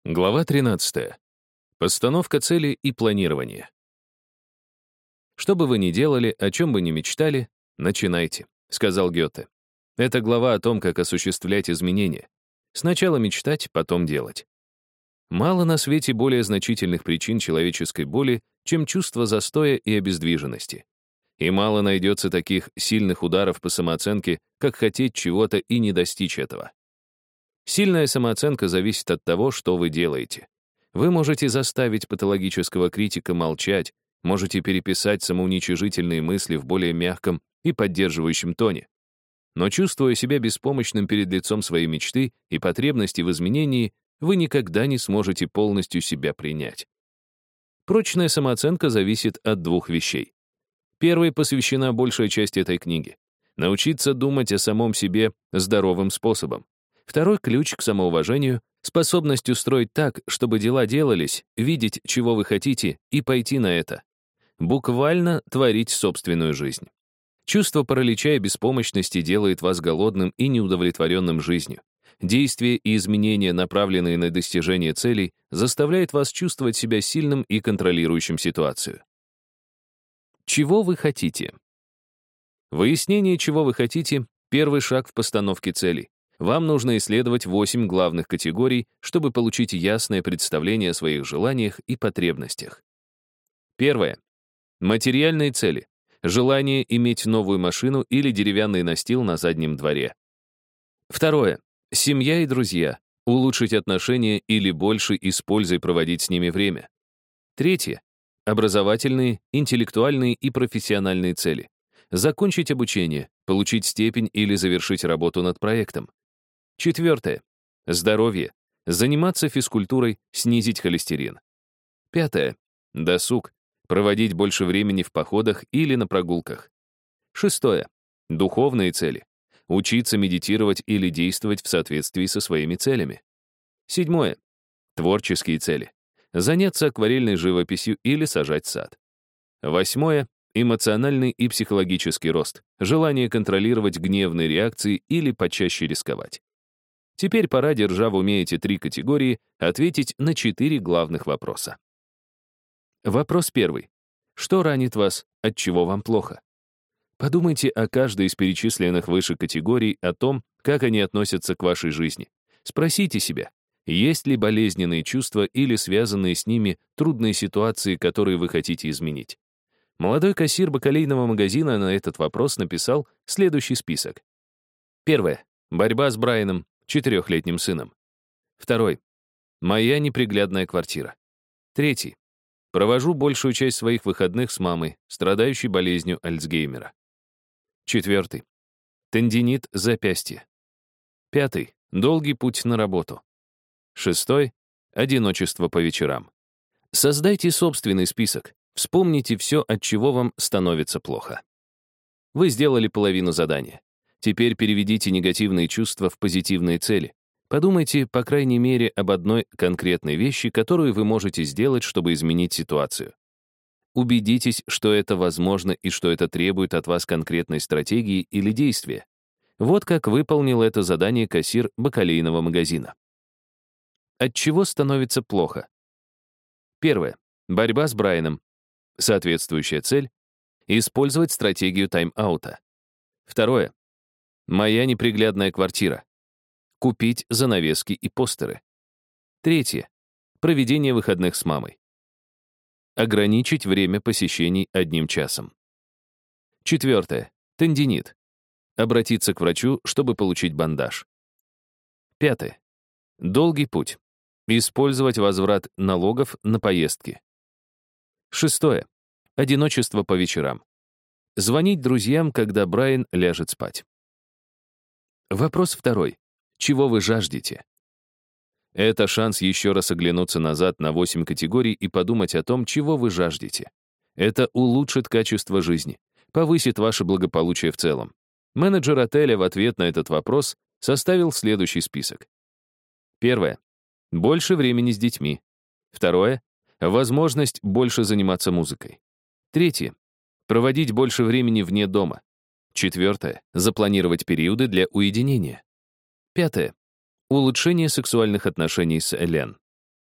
Глава 13. Постановка цели и планирование. «Что бы вы ни делали, о чем бы ни мечтали, начинайте», — сказал Гёте. Это глава о том, как осуществлять изменения. Сначала мечтать, потом делать. Мало на свете более значительных причин человеческой боли, чем чувство застоя и обездвиженности. И мало найдется таких сильных ударов по самооценке, как хотеть чего-то и не достичь этого. Сильная самооценка зависит от того, что вы делаете. Вы можете заставить патологического критика молчать, можете переписать самоуничижительные мысли в более мягком и поддерживающем тоне. Но чувствуя себя беспомощным перед лицом своей мечты и потребности в изменении, вы никогда не сможете полностью себя принять. Прочная самооценка зависит от двух вещей. Первой посвящена большая часть этой книги. Научиться думать о самом себе здоровым способом. Второй ключ к самоуважению — способность устроить так, чтобы дела делались, видеть, чего вы хотите, и пойти на это. Буквально творить собственную жизнь. Чувство паралича и беспомощности делает вас голодным и неудовлетворенным жизнью. Действия и изменения, направленные на достижение целей, заставляют вас чувствовать себя сильным и контролирующим ситуацию. Чего вы хотите? Выяснение, чего вы хотите — первый шаг в постановке целей. Вам нужно исследовать 8 главных категорий, чтобы получить ясное представление о своих желаниях и потребностях. Первое. Материальные цели. Желание иметь новую машину или деревянный настил на заднем дворе. Второе. Семья и друзья. Улучшить отношения или больше и с пользой проводить с ними время. Третье. Образовательные, интеллектуальные и профессиональные цели. Закончить обучение, получить степень или завершить работу над проектом. Четвертое. Здоровье. Заниматься физкультурой, снизить холестерин. Пятое. Досуг. Проводить больше времени в походах или на прогулках. Шестое. Духовные цели. Учиться медитировать или действовать в соответствии со своими целями. Седьмое. Творческие цели. Заняться акварельной живописью или сажать сад. Восьмое. Эмоциональный и психологический рост. Желание контролировать гневные реакции или почаще рисковать. Теперь пора, держа в уме эти 3 категории, ответить на 4 главных вопроса. Вопрос первый. Что ранит вас, от чего вам плохо? Подумайте о каждой из перечисленных выше категорий, о том, как они относятся к вашей жизни. Спросите себя, есть ли болезненные чувства или связанные с ними трудные ситуации, которые вы хотите изменить. Молодой кассир бакалейного магазина на этот вопрос написал следующий список. Первое. Борьба с Брайаном, 4-летним сыном. Второй. Моя неприглядная квартира. Третий. Провожу большую часть своих выходных с мамой, страдающей болезнью Альцгеймера. Четвертый. Тендинит запястья. Пятый. Долгий путь на работу. Шестой. Одиночество по вечерам. Создайте собственный список. Вспомните все, от чего вам становится плохо. Вы сделали половину задания. Теперь переведите негативные чувства в позитивные цели. Подумайте, по крайней мере, об одной конкретной вещи, которую вы можете сделать, чтобы изменить ситуацию. Убедитесь, что это возможно и что это требует от вас конкретной стратегии или действия. Вот как выполнил это задание кассир бакалейного магазина. От чего становится плохо? Первое. Борьба с Брайаном. Соответствующая цель — использовать стратегию тайм-аута. Второе. Моя неприглядная квартира. Купить занавески и постеры. Третье. Проведение выходных с мамой. Ограничить время посещений 1 часом. Четвертое. Тендинит. Обратиться к врачу, чтобы получить бандаж. Пятое. Долгий путь. Использовать возврат налогов на поездки. Шестое. Одиночество по вечерам. Звонить друзьям, когда Брайан ляжет спать. Вопрос второй. Чего вы жаждете? Это шанс еще раз оглянуться назад на 8 категорий и подумать о том, чего вы жаждете. Это улучшит качество жизни, повысит ваше благополучие в целом. Менеджер отеля в ответ на этот вопрос составил следующий список. Первое. Больше времени с детьми. Второе. Возможность больше заниматься музыкой. Третье. Проводить больше времени вне дома. Четвертое. Запланировать периоды для уединения. Пятое. Улучшение сексуальных отношений с Элен.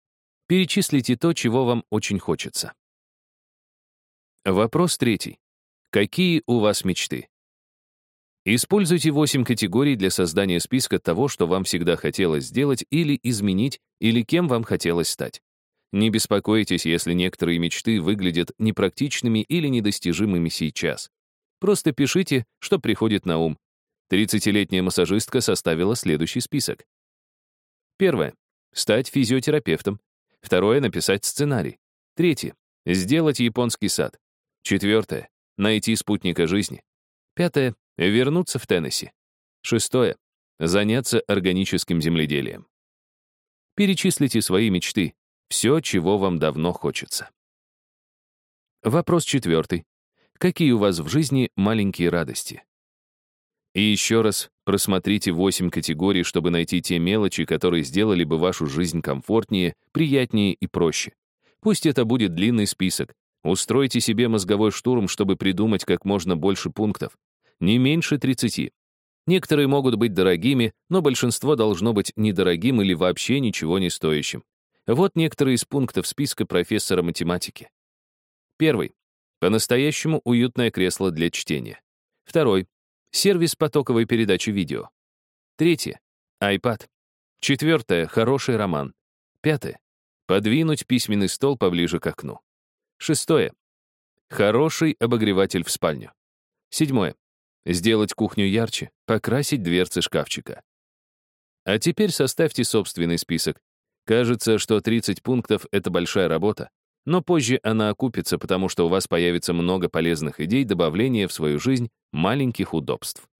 Перечислите то, чего вам очень хочется. Вопрос третий. Какие у вас мечты? Используйте 8 категорий для создания списка того, что вам всегда хотелось сделать или изменить, или кем вам хотелось стать. Не беспокойтесь, если некоторые мечты выглядят непрактичными или недостижимыми сейчас. Просто пишите, что приходит на ум. 30-летняя массажистка составила следующий список. Первое. Стать физиотерапевтом. Второе. Написать сценарий. Третье. Сделать японский сад. Четвертое. Найти спутника жизни. Пятое. Вернуться в Теннесси. Шестое. Заняться органическим земледелием. Перечислите свои мечты. Все, чего вам давно хочется. Вопрос четвертый. Какие у вас в жизни маленькие радости? И еще раз просмотрите 8 категорий, чтобы найти те мелочи, которые сделали бы вашу жизнь комфортнее, приятнее и проще. Пусть это будет длинный список. Устройте себе мозговой штурм, чтобы придумать как можно больше пунктов. Не меньше 30. Некоторые могут быть дорогими, но большинство должно быть недорогим или вообще ничего не стоящим. Вот некоторые из пунктов списка профессора математики. Первый. По-настоящему уютное кресло для чтения. Второй. Сервис потоковой передачи видео. Третье. iPad. Четвертое. Хороший роман. Пятое. Подвинуть письменный стол поближе к окну. Шестое. Хороший обогреватель в спальню. Седьмое. Сделать кухню ярче, покрасить дверцы шкафчика. А теперь составьте собственный список. Кажется, что 30 пунктов — это большая работа, но позже она окупится, потому что у вас появится много полезных идей добавления в свою жизнь маленьких удобств.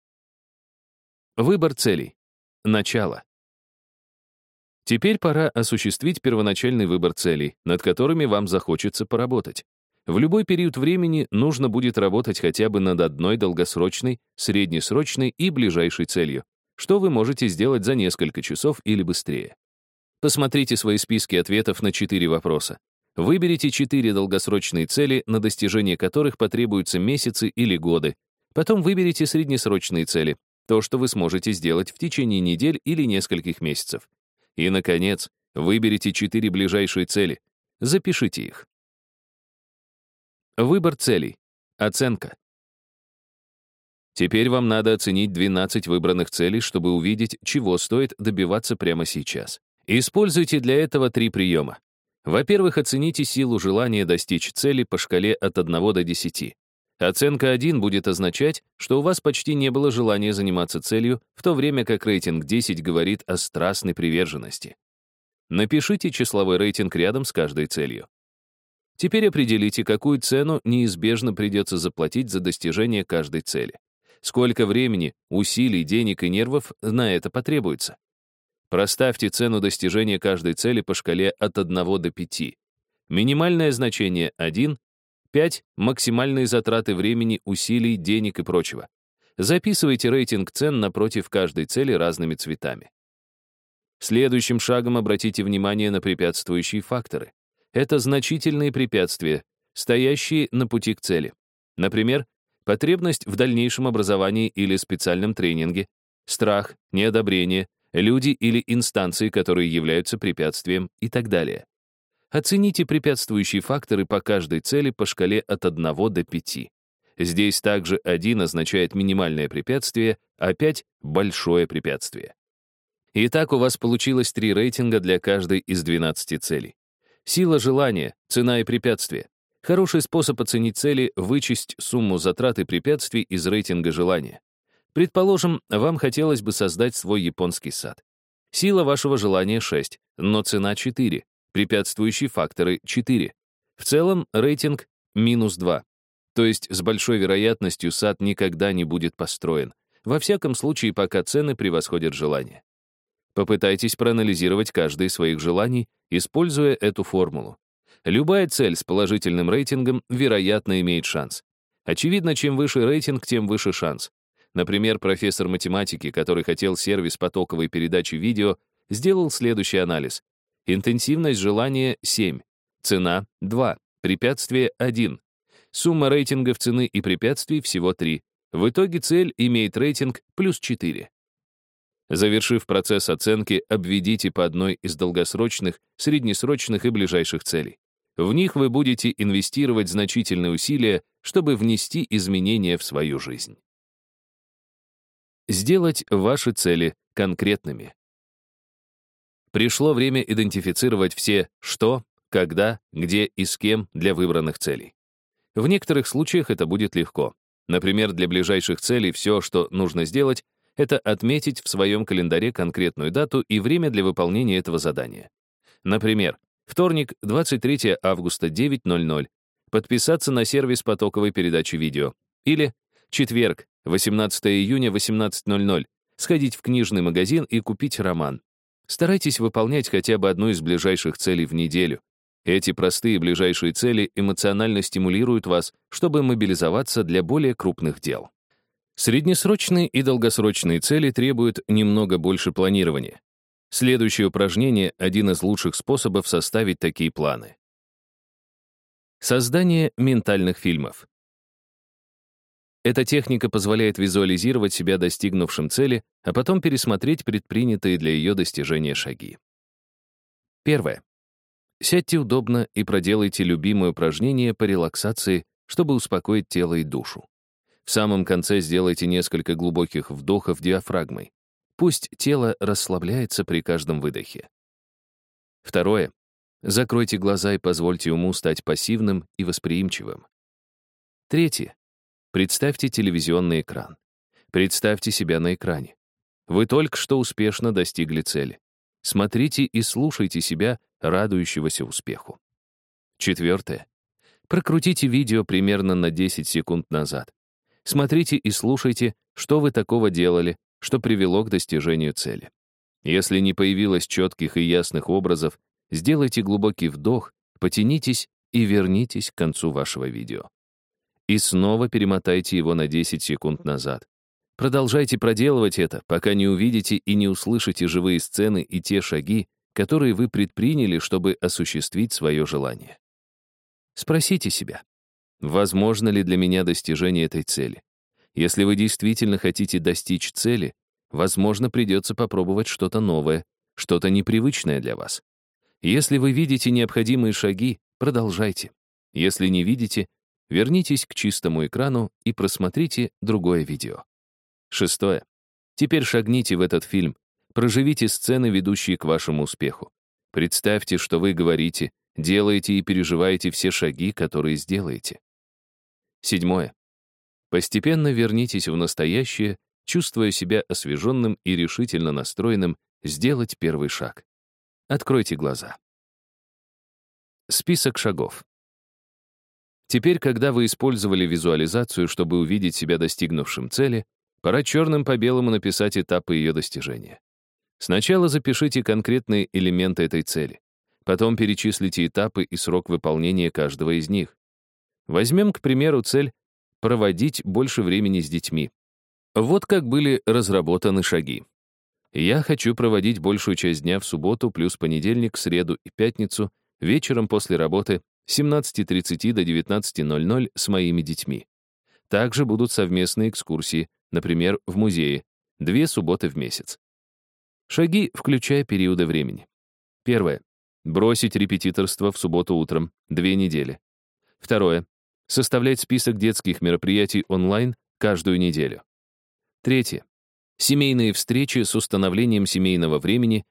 Выбор целей. Начало. Теперь пора осуществить первоначальный выбор целей, над которыми вам захочется поработать. В любой период времени нужно будет работать хотя бы над одной долгосрочной, среднесрочной и ближайшей целью, что вы можете сделать за несколько часов или быстрее. Посмотрите свои списки ответов на 4 вопроса. Выберите 4 долгосрочные цели, на достижение которых потребуются месяцы или годы. Потом выберите среднесрочные цели, то, что вы сможете сделать в течение недель или нескольких месяцев. И, наконец, выберите 4 ближайшие цели. Запишите их. Выбор целей. Оценка. Теперь вам надо оценить 12 выбранных целей, чтобы увидеть, чего стоит добиваться прямо сейчас. Используйте для этого 3 приема. Во-первых, оцените силу желания достичь цели по шкале от 1 до 10. Оценка 1 будет означать, что у вас почти не было желания заниматься целью, в то время как рейтинг 10 говорит о страстной приверженности. Напишите числовой рейтинг рядом с каждой целью. Теперь определите, какую цену неизбежно придется заплатить за достижение каждой цели. Сколько времени, усилий, денег и нервов на это потребуется. Проставьте цену достижения каждой цели по шкале от 1 до 5. Минимальное значение — 1, 5 — максимальные затраты времени, усилий, денег и прочего. Записывайте рейтинг цен напротив каждой цели разными цветами. Следующим шагом обратите внимание на препятствующие факторы. Это значительные препятствия, стоящие на пути к цели. Например, потребность в дальнейшем образовании или специальном тренинге, страх, неодобрение, люди или инстанции, которые являются препятствием и так далее. Оцените препятствующие факторы по каждой цели по шкале от 1 до 5. Здесь также 1 означает минимальное препятствие, а 5 — большое препятствие. Итак, у вас получилось 3 рейтинга для каждой из 12 целей. Сила желания, цена и препятствия. Хороший способ оценить цели — вычесть сумму затрат и препятствий из рейтинга желания. Предположим, вам хотелось бы создать свой японский сад. Сила вашего желания — 6, но цена — 4, препятствующие факторы — 4. В целом рейтинг — -2. То есть с большой вероятностью сад никогда не будет построен. Во всяком случае, пока цены превосходят желания. Попытайтесь проанализировать каждое из своих желаний, используя эту формулу. Любая цель с положительным рейтингом, вероятно, имеет шанс. Очевидно, чем выше рейтинг, тем выше шанс. Например, профессор математики, который хотел сервис потоковой передачи видео, сделал следующий анализ. Интенсивность желания — 7, цена — 2, препятствие — 1. Сумма рейтингов цены и препятствий всего 3. В итоге цель имеет рейтинг +4. Завершив процесс оценки, обведите по одной из долгосрочных, среднесрочных и ближайших целей. В них вы будете инвестировать значительные усилия, чтобы внести изменения в свою жизнь. Сделать ваши цели конкретными. Пришло время идентифицировать все «что», «когда», «где» и «с кем» для выбранных целей. В некоторых случаях это будет легко. Например, для ближайших целей все, что нужно сделать, это отметить в своем календаре конкретную дату и время для выполнения этого задания. Например, вторник, 23 августа, 9:00, подписаться на сервис потоковой передачи видео. Или четверг, 18 июня, 18:00, сходить в книжный магазин и купить роман. Старайтесь выполнять хотя бы одну из ближайших целей в неделю. Эти простые ближайшие цели эмоционально стимулируют вас, чтобы мобилизоваться для более крупных дел. Среднесрочные и долгосрочные цели требуют немного больше планирования. Следующее упражнение — один из лучших способов составить такие планы. Создание ментальных фильмов. Эта техника позволяет визуализировать себя достигнувшим цели, а потом пересмотреть предпринятые для ее достижения шаги. Первое. Сядьте удобно и проделайте любимое упражнение по релаксации, чтобы успокоить тело и душу. В самом конце сделайте несколько глубоких вдохов диафрагмой. Пусть тело расслабляется при каждом выдохе. Второе. Закройте глаза и позвольте уму стать пассивным и восприимчивым. Третье. Представьте телевизионный экран. Представьте себя на экране. Вы только что успешно достигли цели. Смотрите и слушайте себя, радующегося успеху. Четвертое. Прокрутите видео примерно на 10 секунд назад. Смотрите и слушайте, что вы такого делали, что привело к достижению цели. Если не появилось четких и ясных образов, сделайте глубокий вдох, потянитесь и вернитесь к концу вашего видео. И снова перемотайте его на 10 секунд назад. Продолжайте проделывать это, пока не увидите и не услышите живые сцены и те шаги, которые вы предприняли, чтобы осуществить свое желание. Спросите себя, возможно ли для меня достижение этой цели? Если вы действительно хотите достичь цели, возможно, придется попробовать что-то новое, что-то непривычное для вас. Если вы видите необходимые шаги, продолжайте. Если не видите, вернитесь к чистому экрану и просмотрите другое видео. Шестое. Теперь шагните в этот фильм, проживите сцены, ведущие к вашему успеху. Представьте, что вы говорите, делаете и переживаете все шаги, которые сделаете. Седьмое. Постепенно вернитесь в настоящее, чувствуя себя освеженным и решительно настроенным сделать первый шаг. Откройте глаза. Список шагов. Теперь, когда вы использовали визуализацию, чтобы увидеть себя достигнувшим цели, пора черным по белому написать этапы ее достижения. Сначала запишите конкретные элементы этой цели. Потом перечислите этапы и срок выполнения каждого из них. Возьмем, к примеру, цель проводить больше времени с детьми. Вот как были разработаны шаги. Я хочу проводить большую часть дня в субботу плюс понедельник, среду и пятницу вечером после работы с 17:30 до 19:00 с моими детьми. Также будут совместные экскурсии, например, в музее, 2 субботы в месяц. Шаги, включая периоды времени. Первое. Бросить репетиторство в субботу утром, 2 недели. Второе. Составлять список детских мероприятий онлайн каждую неделю. Третье. Семейные встречи с установлением семейного времени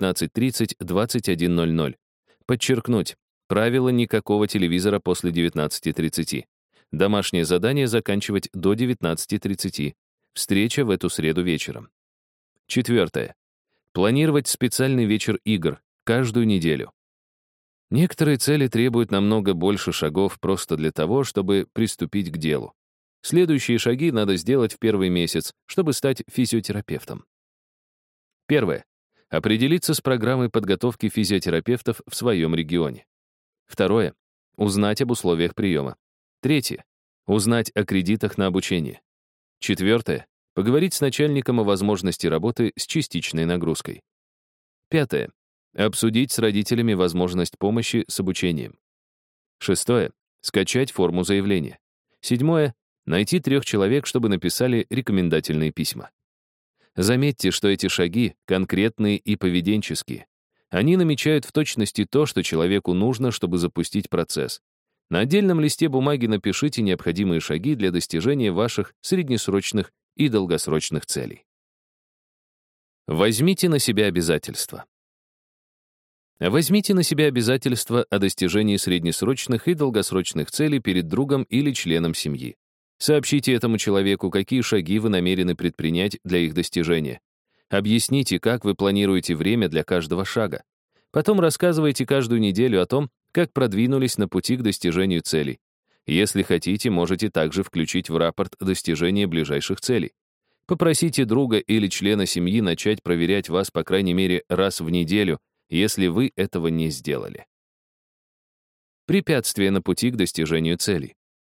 19:30-21:00. Подчеркнуть. Правило никакого телевизора после 19:30. Домашнее задание заканчивать до 19:30. Встреча в эту среду вечером. Четвертое. Планировать специальный вечер игр каждую неделю. Некоторые цели требуют намного больше шагов просто для того, чтобы приступить к делу. Следующие шаги надо сделать в первый месяц, чтобы стать физиотерапевтом. Первое. Определиться с программой подготовки физиотерапевтов в своем регионе. Второе. Узнать об условиях приема. Третье. Узнать о кредитах на обучение. Четвертое. Поговорить с начальником о возможности работы с частичной нагрузкой. Пятое. Обсудить с родителями возможность помощи с обучением. Шестое. Скачать форму заявления. Седьмое. Найти 3 человек, чтобы написали рекомендательные письма. Заметьте, что эти шаги конкретные и поведенческие. Они намечают в точности то, что человеку нужно, чтобы запустить процесс. На отдельном листе бумаги напишите необходимые шаги для достижения ваших среднесрочных и долгосрочных целей. Возьмите на себя обязательства. Возьмите на себя обязательства о достижении среднесрочных и долгосрочных целей перед другом или членом семьи. Сообщите этому человеку, какие шаги вы намерены предпринять для их достижения. Объясните, как вы планируете время для каждого шага. Потом рассказывайте каждую неделю о том, как продвинулись на пути к достижению целей. Если хотите, можете также включить в рапорт достижения ближайших целей. Попросите друга или члена семьи начать проверять вас по крайней мере раз в неделю, если вы этого не сделали. Препятствия на пути к достижению целей.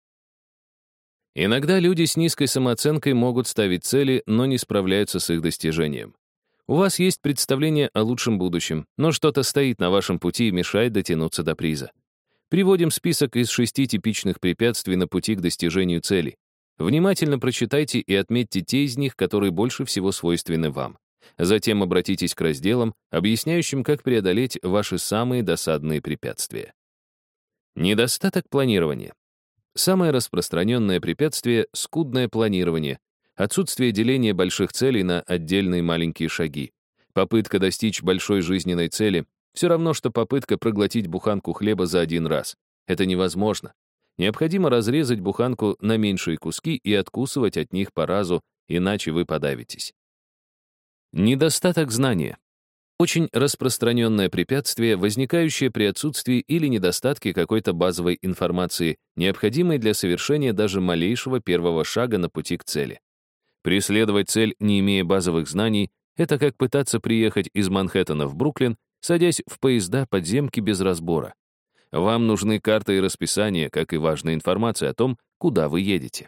Иногда люди с низкой самооценкой могут ставить цели, но не справляются с их достижением. У вас есть представление о лучшем будущем, но что-то стоит на вашем пути и мешает дотянуться до приза. Приводим список из 6 типичных препятствий на пути к достижению целей. Внимательно прочитайте и отметьте те из них, которые больше всего свойственны вам. Затем обратитесь к разделам, объясняющим, как преодолеть ваши самые досадные препятствия. Недостаток планирования. Самое распространенное препятствие — скудное планирование, отсутствие деления больших целей на отдельные маленькие шаги. Попытка достичь большой жизненной цели — все равно, что попытка проглотить буханку хлеба за один раз. Это невозможно. Необходимо разрезать буханку на меньшие куски и откусывать от них по разу, иначе вы подавитесь. Недостаток знания. Очень распространенное препятствие, возникающее при отсутствии или недостатке какой-то базовой информации, необходимой для совершения даже малейшего первого шага на пути к цели. Преследовать цель, не имея базовых знаний, это как пытаться приехать из Манхэттена в Бруклин, садясь в поезда подземки без разбора. Вам нужны карта и расписание, как и важная информация о том, куда вы едете.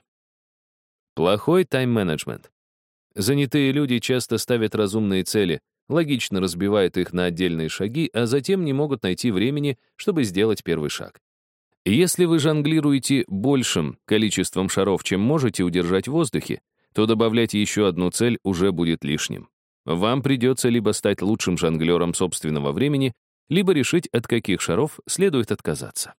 Плохой тайм-менеджмент. Занятые люди часто ставят разумные цели, логично разбивают их на отдельные шаги, а затем не могут найти времени, чтобы сделать первый шаг. Если вы жонглируете большим количеством шаров, чем можете удержать в воздухе, то добавлять еще одну цель уже будет лишним. Вам придется либо стать лучшим жонглером собственного времени, либо решить, от каких шаров следует отказаться.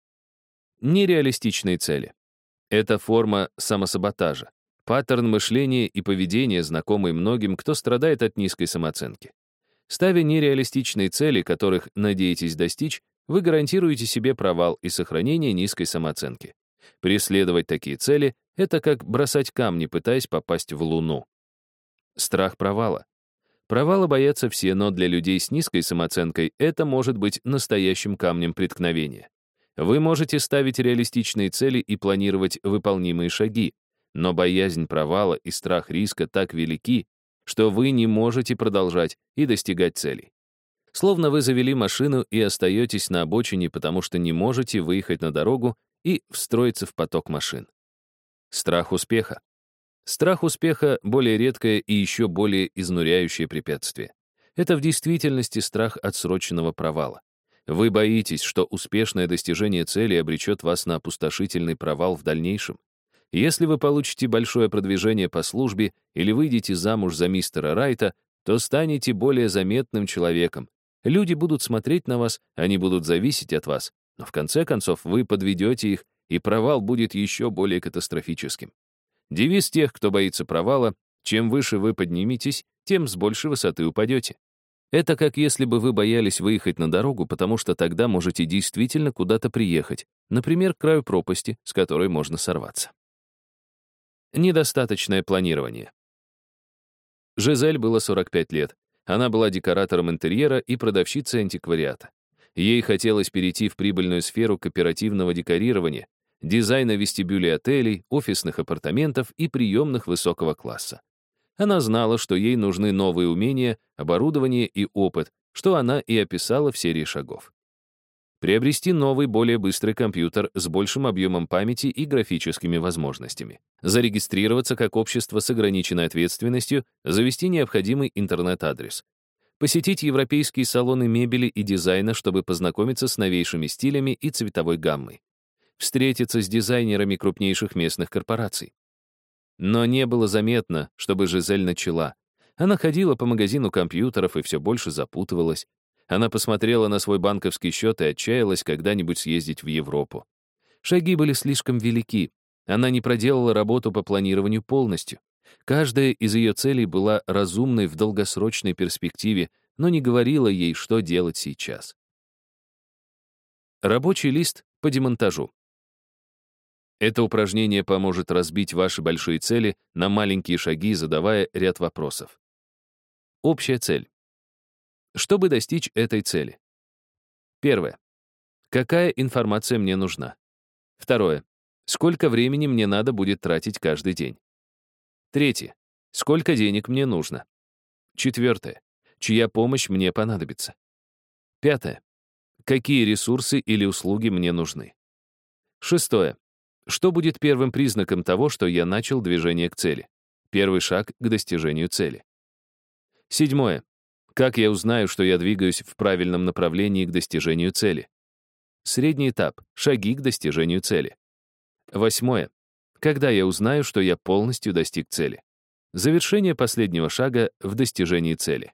Нереалистичные цели. Это форма самосаботажа. Паттерн мышления и поведения, знакомый многим, кто страдает от низкой самооценки. Ставя нереалистичные цели, которых надеетесь достичь, вы гарантируете себе провал и сохранение низкой самооценки. Преследовать такие цели — это как бросать камни, пытаясь попасть в Луну. Страх провала. Провала боятся все, но для людей с низкой самооценкой это может быть настоящим камнем преткновения. Вы можете ставить реалистичные цели и планировать выполнимые шаги, но боязнь провала и страх риска так велики, что вы не можете продолжать и достигать целей. Словно вы завели машину и остаетесь на обочине, потому что не можете выехать на дорогу и встроиться в поток машин. Страх успеха. Страх успеха — более редкое и еще более изнуряющее препятствие. Это в действительности страх отсроченного провала. Вы боитесь, что успешное достижение цели обречет вас на опустошительный провал в дальнейшем. Если вы получите большое продвижение по службе или выйдете замуж за мистера Райта, то станете более заметным человеком. Люди будут смотреть на вас, они будут зависеть от вас, но в конце концов вы подведете их, и провал будет еще более катастрофическим. Девиз тех, кто боится провала: чем выше вы подниметесь, тем с большей высоты упадете. Это как если бы вы боялись выехать на дорогу, потому что тогда можете действительно куда-то приехать, например, к краю пропасти, с которой можно сорваться. Недостаточное планирование. Жизель было 45 лет. Она была декоратором интерьера и продавщицей антиквариата. Ей хотелось перейти в прибыльную сферу кооперативного декорирования, дизайна вестибюлей отелей, офисных апартаментов и приемных высокого класса. Она знала, что ей нужны новые умения, оборудование и опыт, что она и описала в серии шагов. Приобрести новый, более быстрый компьютер с большим объемом памяти и графическими возможностями. Зарегистрироваться как общество с ограниченной ответственностью, завести необходимый интернет-адрес. Посетить европейские салоны мебели и дизайна, чтобы познакомиться с новейшими стилями и цветовой гаммой. Встретиться с дизайнерами крупнейших местных корпораций. Но не было заметно, чтобы Жизель начала. Она ходила по магазину компьютеров и все больше запутывалась. Она посмотрела на свой банковский счет и отчаялась когда-нибудь съездить в Европу. Шаги были слишком велики. Она не проделала работу по планированию полностью. Каждая из ее целей была разумной в долгосрочной перспективе, но не говорила ей, что делать сейчас. Рабочий лист по демонтажу. Это упражнение поможет разбить ваши большие цели на маленькие шаги, задавая ряд вопросов. Общая цель. Чтобы достичь этой цели. Первое. Какая информация мне нужна? Второе. Сколько времени мне надо будет тратить каждый день? Третье. Сколько денег мне нужно? Четвертое. Чья помощь мне понадобится? Пятое. Какие ресурсы или услуги мне нужны? Шестое. Что будет первым признаком того, что я начал движение к цели? Первый шаг к достижению цели. Седьмое. Как я узнаю, что я двигаюсь в правильном направлении к достижению цели? Средний этап. Шаги к достижению цели. Восьмое. Когда я узнаю, что я полностью достиг цели? Завершение последнего шага в достижении цели.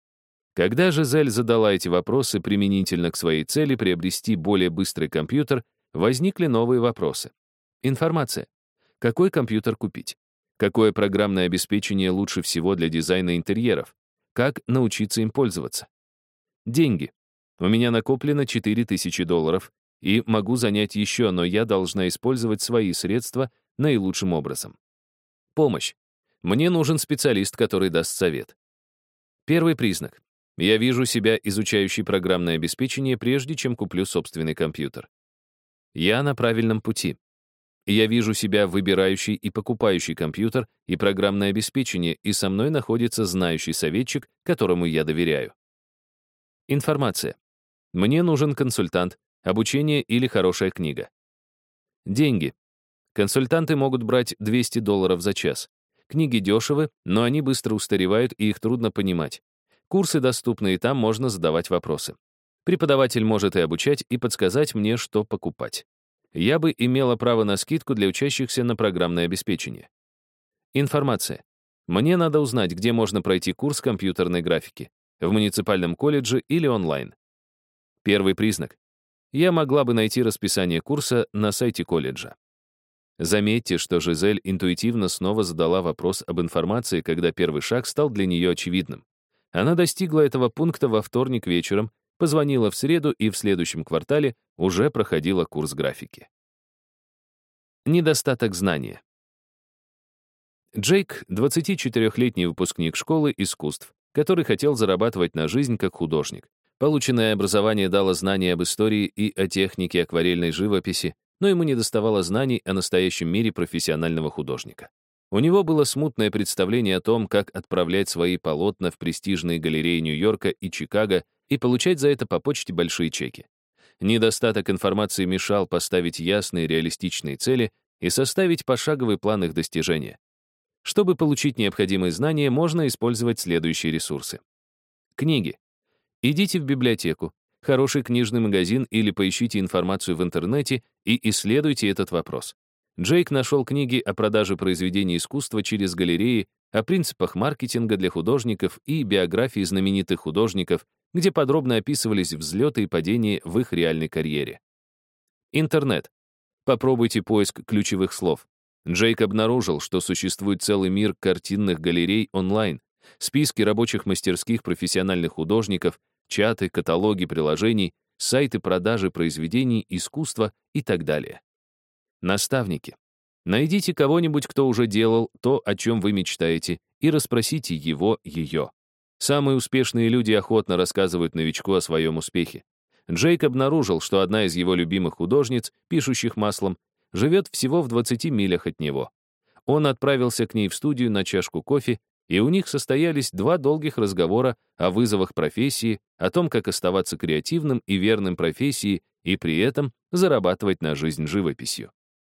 Когда Жизель задала эти вопросы применительно к своей цели приобрести более быстрый компьютер, возникли новые вопросы. Информация. Какой компьютер купить? Какое программное обеспечение лучше всего для дизайна интерьеров? Как научиться им пользоваться? Деньги. У меня накоплено $4000, и могу занять еще, но я должна использовать свои средства наилучшим образом. Помощь. Мне нужен специалист, который даст совет. Первый признак. Я вижу себя изучающей программное обеспечение, прежде чем куплю собственный компьютер. Я на правильном пути. Я вижу себя выбирающий и покупающий компьютер и программное обеспечение, и со мной находится знающий советчик, которому я доверяю. Информация. Мне нужен консультант, обучение или хорошая книга. Деньги. Консультанты могут брать $200 за час. Книги дешевы, но они быстро устаревают, и их трудно понимать. Курсы доступны, и там можно задавать вопросы. Преподаватель может и обучать, и подсказать мне, что покупать. Я бы имела право на скидку для учащихся на программное обеспечение. Информация. Мне надо узнать, где можно пройти курс компьютерной графики, в муниципальном колледже или онлайн. Первый признак. Я могла бы найти расписание курса на сайте колледжа. Заметьте, что Жизель интуитивно снова задала вопрос об информации, когда первый шаг стал для нее очевидным. Она достигла этого пункта во вторник вечером, позвонила в среду и в следующем квартале уже проходила курс графики. Недостаток знания. Джейк — 24-летний выпускник школы искусств, который хотел зарабатывать на жизнь как художник. Полученное образование дало знания об истории и о технике акварельной живописи, но ему недоставало знаний о настоящем мире профессионального художника. У него было смутное представление о том, как отправлять свои полотна в престижные галереи Нью-Йорка и Чикаго и получать за это по почте большие чеки. Недостаток информации мешал поставить ясные реалистичные цели и составить пошаговый план их достижения. Чтобы получить необходимые знания, можно использовать следующие ресурсы. Книги. Идите в библиотеку, хороший книжный магазин или поищите информацию в интернете и исследуйте этот вопрос. Джейк нашел книги о продаже произведений искусства через галереи, о принципах маркетинга для художников и биографии знаменитых художников, где подробно описывались взлеты и падения в их реальной карьере. Интернет. Попробуйте поиск ключевых слов. Джейк обнаружил, что существует целый мир картинных галерей онлайн, списки рабочих мастерских профессиональных художников, чаты, каталоги приложений, сайты продажи произведений искусства и так далее. Наставники. Найдите кого-нибудь, кто уже делал то, о чем вы мечтаете, и расспросите его, ее. Самые успешные люди охотно рассказывают новичку о своем успехе. Джейк обнаружил, что одна из его любимых художниц, пишущих маслом, живет всего в 20 милях от него. Он отправился к ней в студию на чашку кофе, и у них состоялись 2 долгих разговора о вызовах профессии, о том, как оставаться креативным и верным профессии и при этом зарабатывать на жизнь живописью.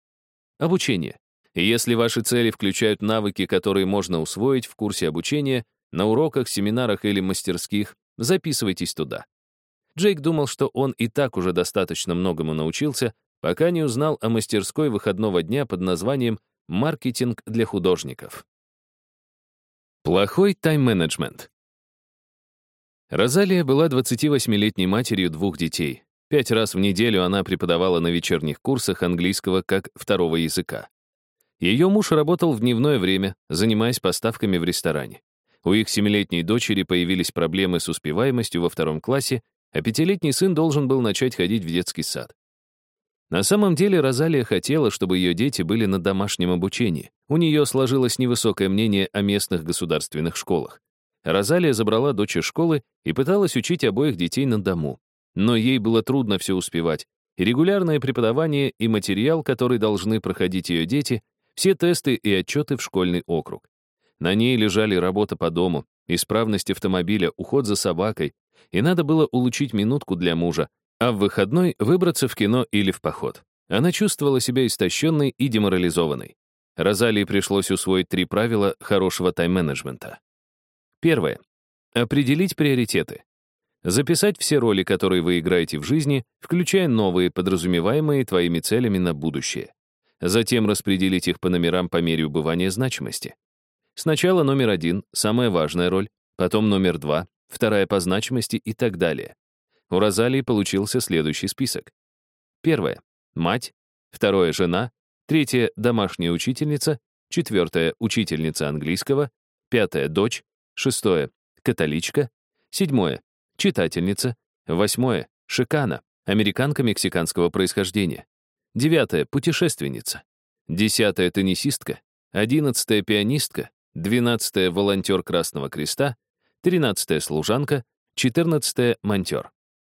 Обучение. Если ваши цели включают навыки, которые можно усвоить в курсе обучения, на уроках, семинарах или мастерских, записывайтесь туда. Джейк думал, что он и так уже достаточно многому научился, пока не узнал о мастерской выходного дня под названием «Маркетинг для художников». Плохой тайм-менеджмент. Розалия была 28-летней матерью 2 детей. 5 раз в неделю она преподавала на вечерних курсах английского как второго языка. Ее муж работал в дневное время, занимаясь поставками в ресторане. У их 7-летней дочери появились проблемы с успеваемостью во 2 классе, а 5-летний сын должен был начать ходить в детский сад. На самом деле Розалия хотела, чтобы ее дети были на домашнем обучении. У нее сложилось невысокое мнение о местных государственных школах. Розалия забрала дочь из школы и пыталась учить обоих детей на дому. Но ей было трудно все успевать. И регулярное преподавание, и материал, который должны проходить ее дети, все тесты и отчеты в школьный округ. На ней лежали работа по дому, исправность автомобиля, уход за собакой, и надо было улучшить минутку для мужа, а в выходной выбраться в кино или в поход. Она чувствовала себя истощенной и деморализованной. Розалии пришлось усвоить 3 правила хорошего тайм-менеджмента. Первое. Определить приоритеты. Записать все роли, которые вы играете в жизни, включая новые, подразумеваемые твоими целями на будущее. Затем распределить их по номерам по мере убывания значимости. Сначала номер 1, самая важная роль, потом номер 2, вторая по значимости и так далее. У Розалии получился следующий список. Первое — мать. Второе — жена. Третье — домашняя учительница. Четвертое — учительница английского. Пятое — дочь. Шестое — католичка. Седьмое — читательница. Восьмое — шикана, американка мексиканского происхождения. Девятое — путешественница. Десятое — теннисистка. 11-я — пианистка. 12-я — волонтер Красного Креста. 13-я — служанка. 14-я — монтер.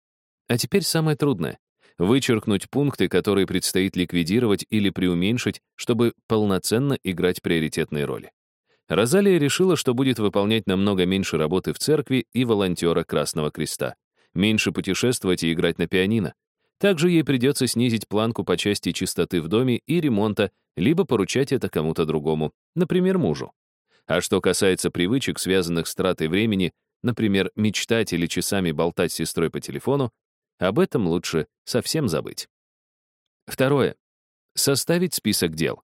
А теперь самое трудное — вычеркнуть пункты, которые предстоит ликвидировать или преуменьшить, чтобы полноценно играть приоритетные роли. Розалия решила, что будет выполнять намного меньше работы в церкви и волонтера Красного Креста, меньше путешествовать и играть на пианино. Также ей придется снизить планку по части чистоты в доме и ремонта, либо поручать это кому-то другому, например, мужу. А что касается привычек, связанных с тратой времени, например, мечтать или часами болтать с сестрой по телефону, об этом лучше совсем забыть. Второе. Составить список дел.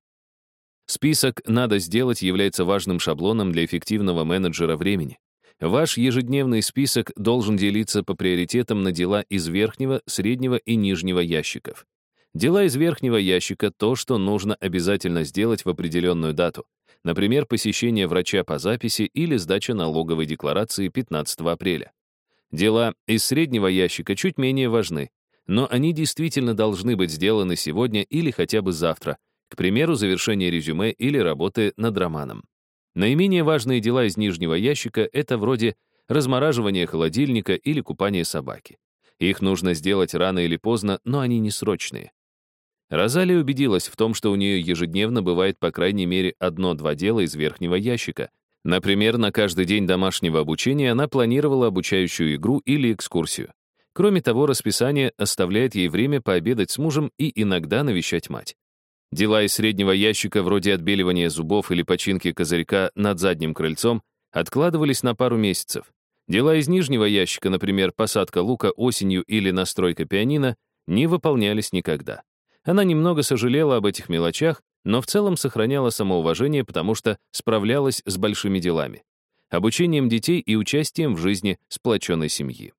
Список «надо сделать» является важным шаблоном для эффективного менеджера времени. Ваш ежедневный список должен делиться по приоритетам на дела из верхнего, среднего и нижнего ящиков. Дела из верхнего ящика — то, что нужно обязательно сделать в определенную дату. Например, посещение врача по записи или сдача налоговой декларации 15 апреля. Дела из среднего ящика чуть менее важны, но они действительно должны быть сделаны сегодня или хотя бы завтра, к примеру, завершение резюме или работы над романом. Наименее важные дела из нижнего ящика — это вроде размораживания холодильника или купания собаки. Их нужно сделать рано или поздно, но они не срочные. Розалия убедилась в том, что у нее ежедневно бывает по крайней мере 1-2 дела из верхнего ящика. Например, на каждый день домашнего обучения она планировала обучающую игру или экскурсию. Кроме того, расписание оставляет ей время пообедать с мужем и иногда навещать мать. Дела из среднего ящика, вроде отбеливания зубов или починки козырька над задним крыльцом, откладывались на пару месяцев. Дела из нижнего ящика, например, посадка лука осенью или настройка пианино, не выполнялись никогда. Она немного сожалела об этих мелочах, но в целом сохраняла самоуважение, потому что справлялась с большими делами. Обучением детей и участием в жизни сплоченной семьи.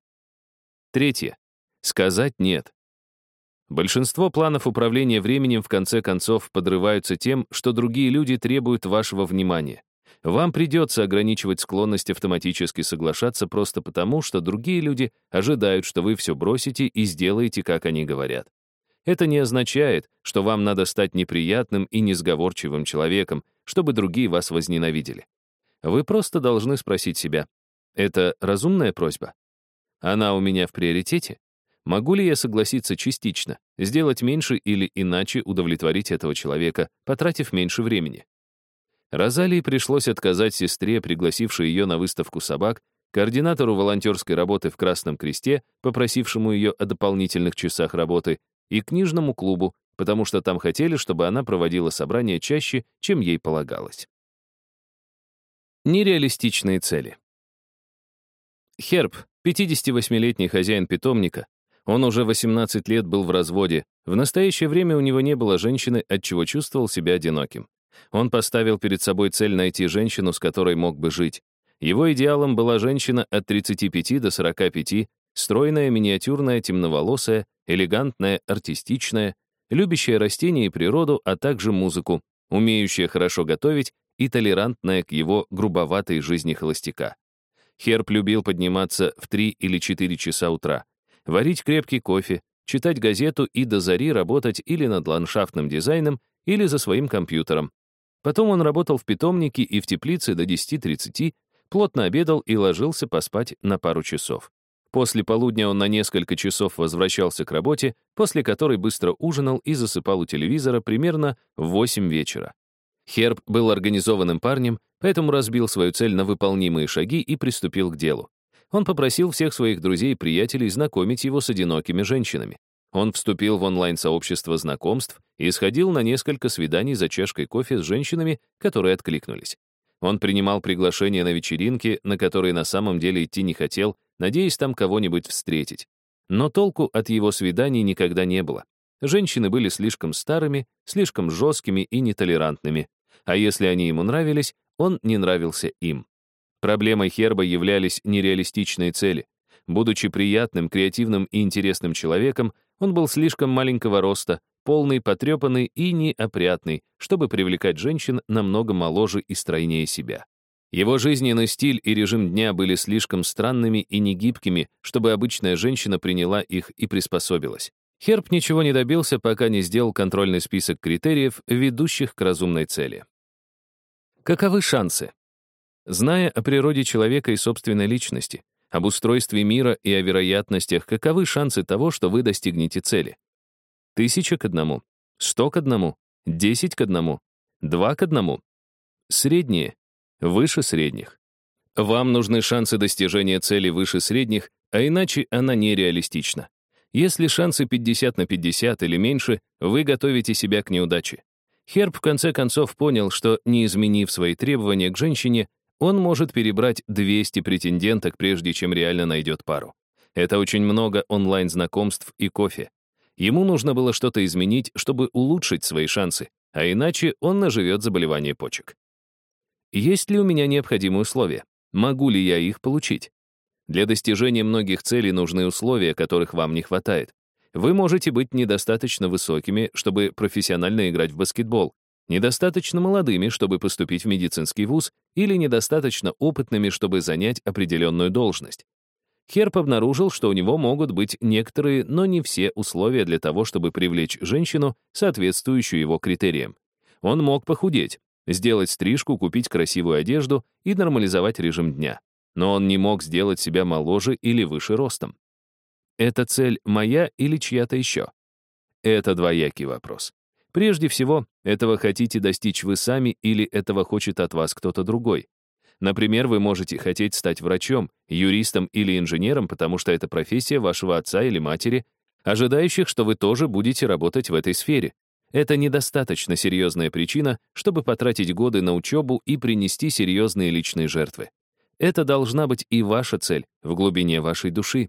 Третье. Сказать «нет». Большинство планов управления временем в конце концов подрываются тем, что другие люди требуют вашего внимания. Вам придется ограничивать склонность автоматически соглашаться просто потому, что другие люди ожидают, что вы все бросите и сделаете, как они говорят. Это не означает, что вам надо стать неприятным и несговорчивым человеком, чтобы другие вас возненавидели. Вы просто должны спросить себя, это разумная просьба? Она у меня в приоритете? Могу ли я согласиться частично, сделать меньше или иначе удовлетворить этого человека, потратив меньше времени? Розалии пришлось отказать сестре, пригласившей ее на выставку собак, координатору волонтерской работы в Красном Кресте, попросившему ее о дополнительных часах работы, и книжному клубу, потому что там хотели, чтобы она проводила собрания чаще, чем ей полагалось. Нереалистичные цели. Херб, 58-летний хозяин питомника, он уже 18 лет был в разводе, в настоящее время у него не было женщины, отчего чувствовал себя одиноким. Он поставил перед собой цель найти женщину, с которой мог бы жить. Его идеалом была женщина от 35 до 45, стройная, миниатюрная, темноволосая, элегантная, артистичная, любящая растения и природу, а также музыку, умеющая хорошо готовить и толерантная к его грубоватой жизни холостяка. Херб любил подниматься в 3 или 4 часа утра, варить крепкий кофе, читать газету и до зари работать или над ландшафтным дизайном, или за своим компьютером. Потом он работал в питомнике и в теплице до 10:30, плотно обедал и ложился поспать на пару часов. После полудня он на несколько часов возвращался к работе, после которой быстро ужинал и засыпал у телевизора примерно в 8 вечера. Херб был организованным парнем, поэтому разбил свою цель на выполнимые шаги и приступил к делу. Он попросил всех своих друзей и приятелей знакомить его с одинокими женщинами. Он вступил в онлайн-сообщество знакомств и сходил на несколько свиданий за чашкой кофе с женщинами, которые откликнулись. Он принимал приглашения на вечеринки, на которые на самом деле идти не хотел, надеясь там кого-нибудь встретить. Но толку от его свиданий никогда не было. Женщины были слишком старыми, слишком жесткими и нетолерантными, а если они ему нравились, он не нравился им. Проблемой Херба являлись нереалистичные цели. Будучи приятным, креативным и интересным человеком, он был слишком маленького роста, полный, потрепанный и неопрятный, чтобы привлекать женщин намного моложе и стройнее себя. Его жизненный стиль и режим дня были слишком странными и негибкими, чтобы обычная женщина приняла их и приспособилась. Херб ничего не добился, пока не сделал контрольный список критериев, ведущих к разумной цели. Каковы шансы? Зная о природе человека и собственной личности, об устройстве мира и о вероятностях, каковы шансы того, что вы достигнете цели? 1000 к 1, 100 к 1, 10 к 1, 2 к 1. Средние, выше средних. Вам нужны шансы достижения цели выше средних, а иначе она нереалистична. Если шансы 50 на 50 или меньше, вы готовите себя к неудаче. Херб в конце концов понял, что, не изменив свои требования к женщине, он может перебрать 200 претенденток, прежде чем реально найдет пару. Это очень много онлайн-знакомств и кофе. Ему нужно было что-то изменить, чтобы улучшить свои шансы, а иначе он наживет заболевание почек. Есть ли у меня необходимые условия? Могу ли я их получить? Для достижения многих целей нужны условия, которых вам не хватает. Вы можете быть недостаточно высокими, чтобы профессионально играть в баскетбол, недостаточно молодыми, чтобы поступить в медицинский вуз, или недостаточно опытными, чтобы занять определенную должность. Херб обнаружил, что у него могут быть некоторые, но не все условия для того, чтобы привлечь женщину, соответствующую его критериям. Он мог похудеть, сделать стрижку, купить красивую одежду и нормализовать режим дня. Но он не мог сделать себя моложе или выше ростом. Эта цель моя или чья-то еще? Это двоякий вопрос. Прежде всего, этого хотите достичь вы сами или этого хочет от вас кто-то другой. Например, вы можете хотеть стать врачом, юристом или инженером, потому что это профессия вашего отца или матери, ожидающих, что вы тоже будете работать в этой сфере. Это недостаточно серьезная причина, чтобы потратить годы на учебу и принести серьезные личные жертвы. Это должна быть и ваша цель в глубине вашей души.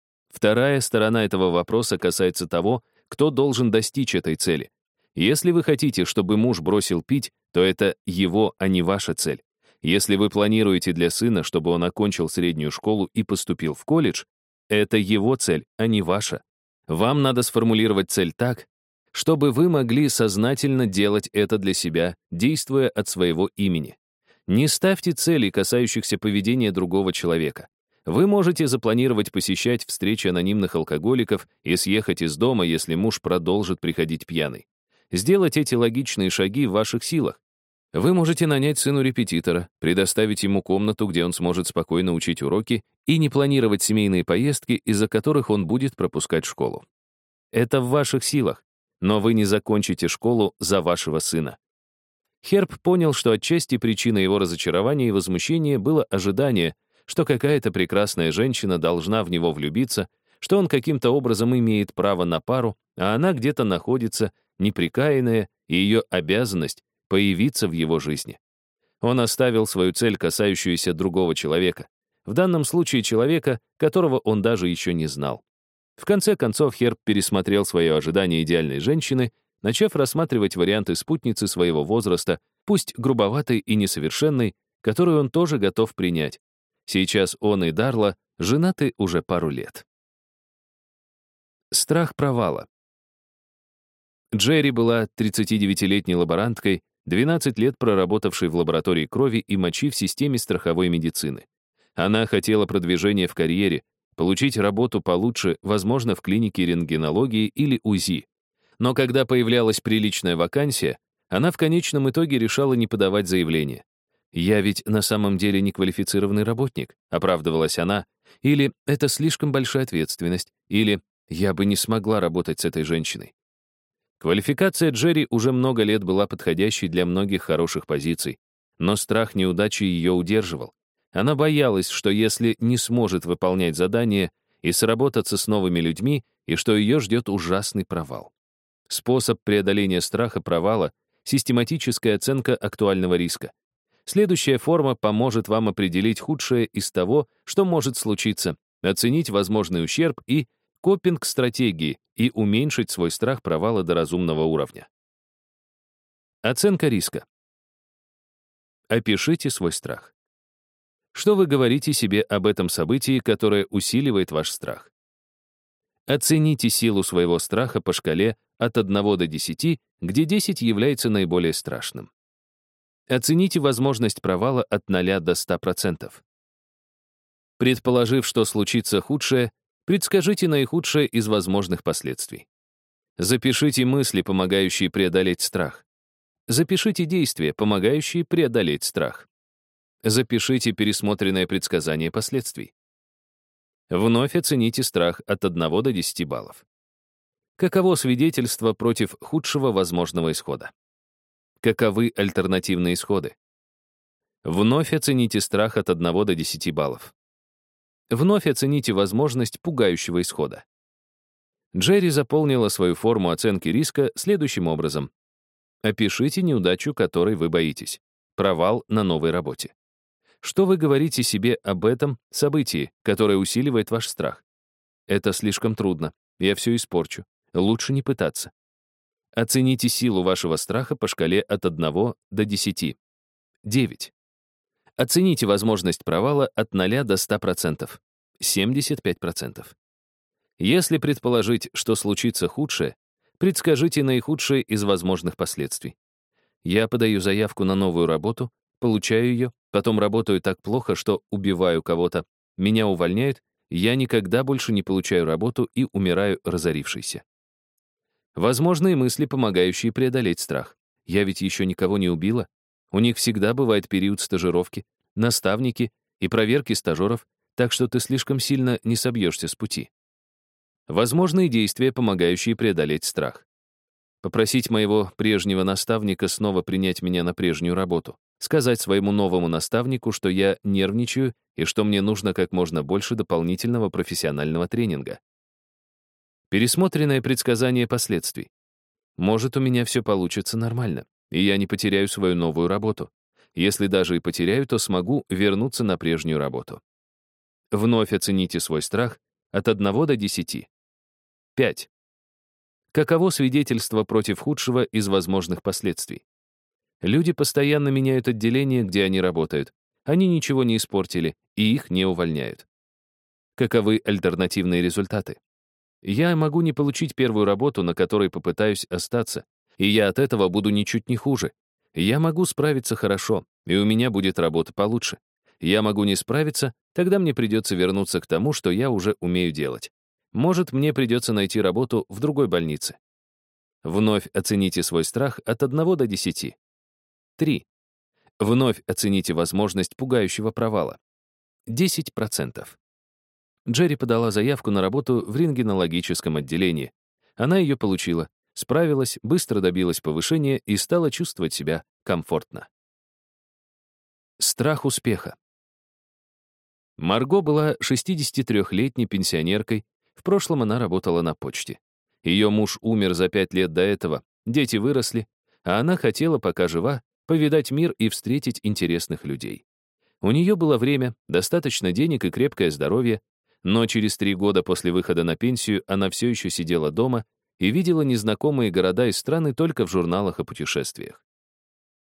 Вторая сторона этого вопроса касается того, кто должен достичь этой цели. Если вы хотите, чтобы муж бросил пить, то это его, а не ваша цель. Если вы планируете для сына, чтобы он окончил среднюю школу и поступил в колледж, это его цель, а не ваша. Вам надо сформулировать цель так, чтобы вы могли сознательно делать это для себя, действуя от своего имени. Не ставьте целей, касающихся поведения другого человека. Вы можете запланировать посещать встречи анонимных алкоголиков и съехать из дома, если муж продолжит приходить пьяный. Сделать эти логичные шаги в ваших силах. Вы можете нанять сыну репетитора, предоставить ему комнату, где он сможет спокойно учить уроки, и не планировать семейные поездки, из-за которых он будет пропускать школу. Это в ваших силах, но вы не закончите школу за вашего сына. Херб понял, что отчасти причиной его разочарования и возмущения было ожидание, что какая-то прекрасная женщина должна в него влюбиться, что он каким-то образом имеет право на пару, а она где-то находится, неприкаянная, и ее обязанность — появиться в его жизни. Он оставил свою цель, касающуюся другого человека, в данном случае человека, которого он даже еще не знал. В конце концов, Херб пересмотрел свое ожидание идеальной женщины, начав рассматривать варианты спутницы своего возраста, пусть грубоватой и несовершенной, которую он тоже готов принять. Сейчас он и Дарла женаты уже пару лет. Страх провала. Джерри была 39-летней лаборанткой, 12 лет проработавшей в лаборатории крови и мочи в системе страховой медицины. Она хотела продвижения в карьере, получить работу получше, возможно, в клинике рентгенологии или УЗИ. Но когда появлялась приличная вакансия, она в конечном итоге решала не подавать заявление. «Я ведь на самом деле не квалифицированный работник», — оправдывалась она, или «это слишком большая ответственность», или «я бы не смогла работать с этой женщиной». Квалификация Джерри уже много лет была подходящей для многих хороших позиций, но страх неудачи ее удерживал. Она боялась, что если не сможет выполнять задания и сработаться с новыми людьми, и что ее ждет ужасный провал. Способ преодоления страха провала — систематическая оценка актуального риска. Следующая форма поможет вам определить худшее из того, что может случиться, оценить возможный ущерб и копинг-стратегии и уменьшить свой страх провала до разумного уровня. Оценка риска. Опишите свой страх. Что вы говорите себе об этом событии, которое усиливает ваш страх? Оцените силу своего страха по шкале от 1 до 10, где 10 является наиболее страшным. Оцените возможность провала от 0 до 100%. Предположив, что случится худшее, предскажите наихудшее из возможных последствий. Запишите мысли, помогающие преодолеть страх. Запишите действия, помогающие преодолеть страх. Запишите пересмотренное предсказание последствий. Вновь оцените страх от 1 до 10 баллов. Каково свидетельство против худшего возможного исхода? Каковы альтернативные исходы? Вновь оцените страх от 1 до 10 баллов. Вновь оцените возможность пугающего исхода. Джерри заполнила свою форму оценки риска следующим образом. Опишите неудачу, которой вы боитесь. Провал на новой работе. Что вы говорите себе об этом событии, которое усиливает ваш страх? Это слишком трудно. Я все испорчу. Лучше не пытаться. Оцените силу вашего страха по шкале от 1 до 10. 9. Оцените возможность провала от 0 до 100%. 75%. Если предположить, что случится худшее, предскажите наихудшее из возможных последствий. Я подаю заявку на новую работу, получаю ее, потом работаю так плохо, что убиваю кого-то, меня увольняют, я никогда больше не получаю работу и умираю разорившийся. Возможные мысли, помогающие преодолеть страх. Я ведь еще никого не убила. У них всегда бывает период стажировки, наставники и проверки стажеров, так что ты слишком сильно не собьешься с пути. Возможные действия, помогающие преодолеть страх. Попросить моего прежнего наставника снова принять меня на прежнюю работу. Сказать своему новому наставнику, что я нервничаю и что мне нужно как можно больше дополнительного профессионального тренинга. Пересмотренное предсказание последствий. Может, у меня все получится нормально, и я не потеряю свою новую работу. Если даже и потеряю, то смогу вернуться на прежнюю работу. Вновь оцените свой страх от 1 до 10. 5. Каково свидетельство против худшего из возможных последствий? Люди постоянно меняют отделение, где они работают. Они ничего не испортили, и их не увольняют. Каковы альтернативные результаты? Я могу не получить первую работу, на которой попытаюсь остаться, и я от этого буду ничуть не хуже. Я могу справиться хорошо, и у меня будет работа получше. Я могу не справиться, тогда мне придется вернуться к тому, что я уже умею делать. Может, мне придется найти работу в другой больнице. Вновь оцените свой страх от 1 до 10. 3. Вновь оцените возможность пугающего провала. 10%. Джерри подала заявку на работу в рентгенологическом отделении. Она ее получила, справилась, быстро добилась повышения и стала чувствовать себя комфортно. Страх успеха. Марго была 63-летней пенсионеркой, в прошлом она работала на почте. Ее муж умер за 5 лет до этого, дети выросли, а она хотела, пока жива, повидать мир и встретить интересных людей. У нее было время, достаточно денег и крепкое здоровье, но через 3 года после выхода на пенсию она все еще сидела дома и видела незнакомые города и страны только в журналах о путешествиях.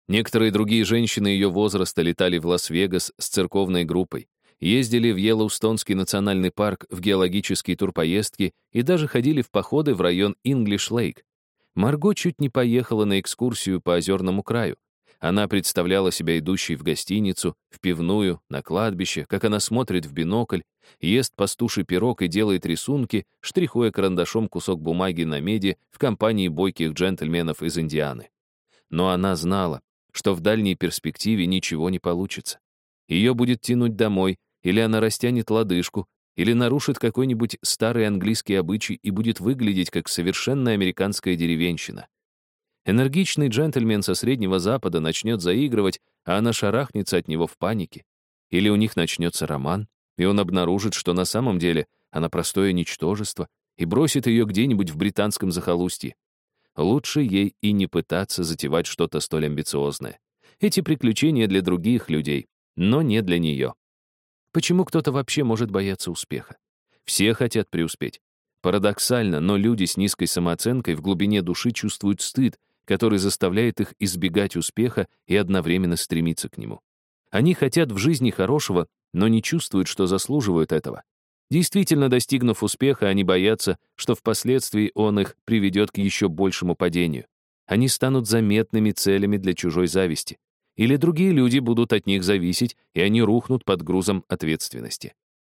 Некоторые другие женщины ее возраста летали в Лас-Вегас с церковной группой, ездили в Йеллоустонский национальный парк в геологические турпоездки и даже ходили в походы в район Инглиш-Лейк. Марго чуть не поехала на экскурсию по озерному краю. Она представляла себя идущей в гостиницу, в пивную, на кладбище, как она смотрит в бинокль, ест пастуший пирог и делает рисунки, штрихуя карандашом кусок бумаги на меди в компании бойких джентльменов из Индианы. Но она знала, что в дальней перспективе ничего не получится. Ее будет тянуть домой, или она растянет лодыжку, или нарушит какой-нибудь старый английский обычай и будет выглядеть как совершенно американская деревенщина. Энергичный джентльмен со Среднего Запада начнет заигрывать, а она шарахнется от него в панике. Или у них начнется роман, и он обнаружит, что на самом деле она простое ничтожество, и бросит ее где-нибудь в британском захолустье. Лучше ей и не пытаться затевать что-то столь амбициозное. Эти приключения для других людей, но не для нее. Почему кто-то вообще может бояться успеха? Все хотят преуспеть. Парадоксально, но люди с низкой самооценкой в глубине души чувствуют стыд, который заставляет их избегать успеха и одновременно стремиться к нему. Они хотят в жизни хорошего, но не чувствуют, что заслуживают этого. Действительно, достигнув успеха, они боятся, что впоследствии он их приведет к еще большему падению. Они станут заметными целями для чужой зависти. Или другие люди будут от них зависеть, и они рухнут под грузом ответственности.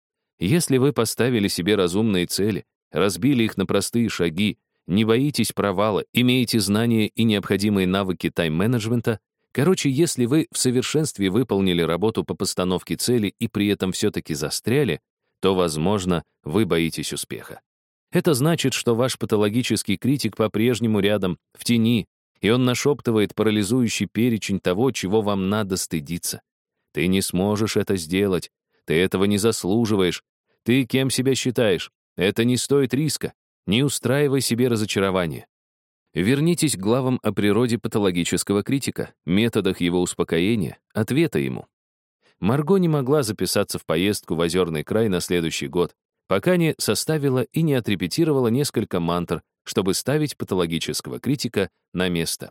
Если вы поставили себе разумные цели, разбили их на простые шаги, не боитесь провала, имеете знания и необходимые навыки тайм-менеджмента, короче, если вы в совершенстве выполнили работу по постановке цели и при этом все-таки застряли, то, возможно, вы боитесь успеха. Это значит, что ваш патологический критик по-прежнему рядом, в тени, и он нашептывает парализующий перечень того, чего вам надо стыдиться. Ты не сможешь это сделать, ты этого не заслуживаешь, ты кем себя считаешь, это не стоит риска, не устраивай себе разочарование. Вернитесь к главам о природе патологического критика, методах его успокоения, ответа ему. Марго не могла записаться в поездку в озерный край на следующий год, пока не составила и не отрепетировала несколько мантр, чтобы ставить патологического критика на место.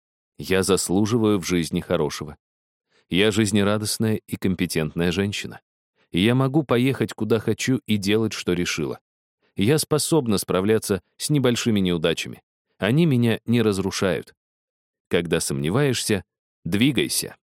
Я заслуживаю в жизни хорошего. Я жизнерадостная и компетентная женщина. Я могу поехать куда хочу и делать, что решила. Я способна справляться с небольшими неудачами. Они меня не разрушают. Когда сомневаешься, двигайся.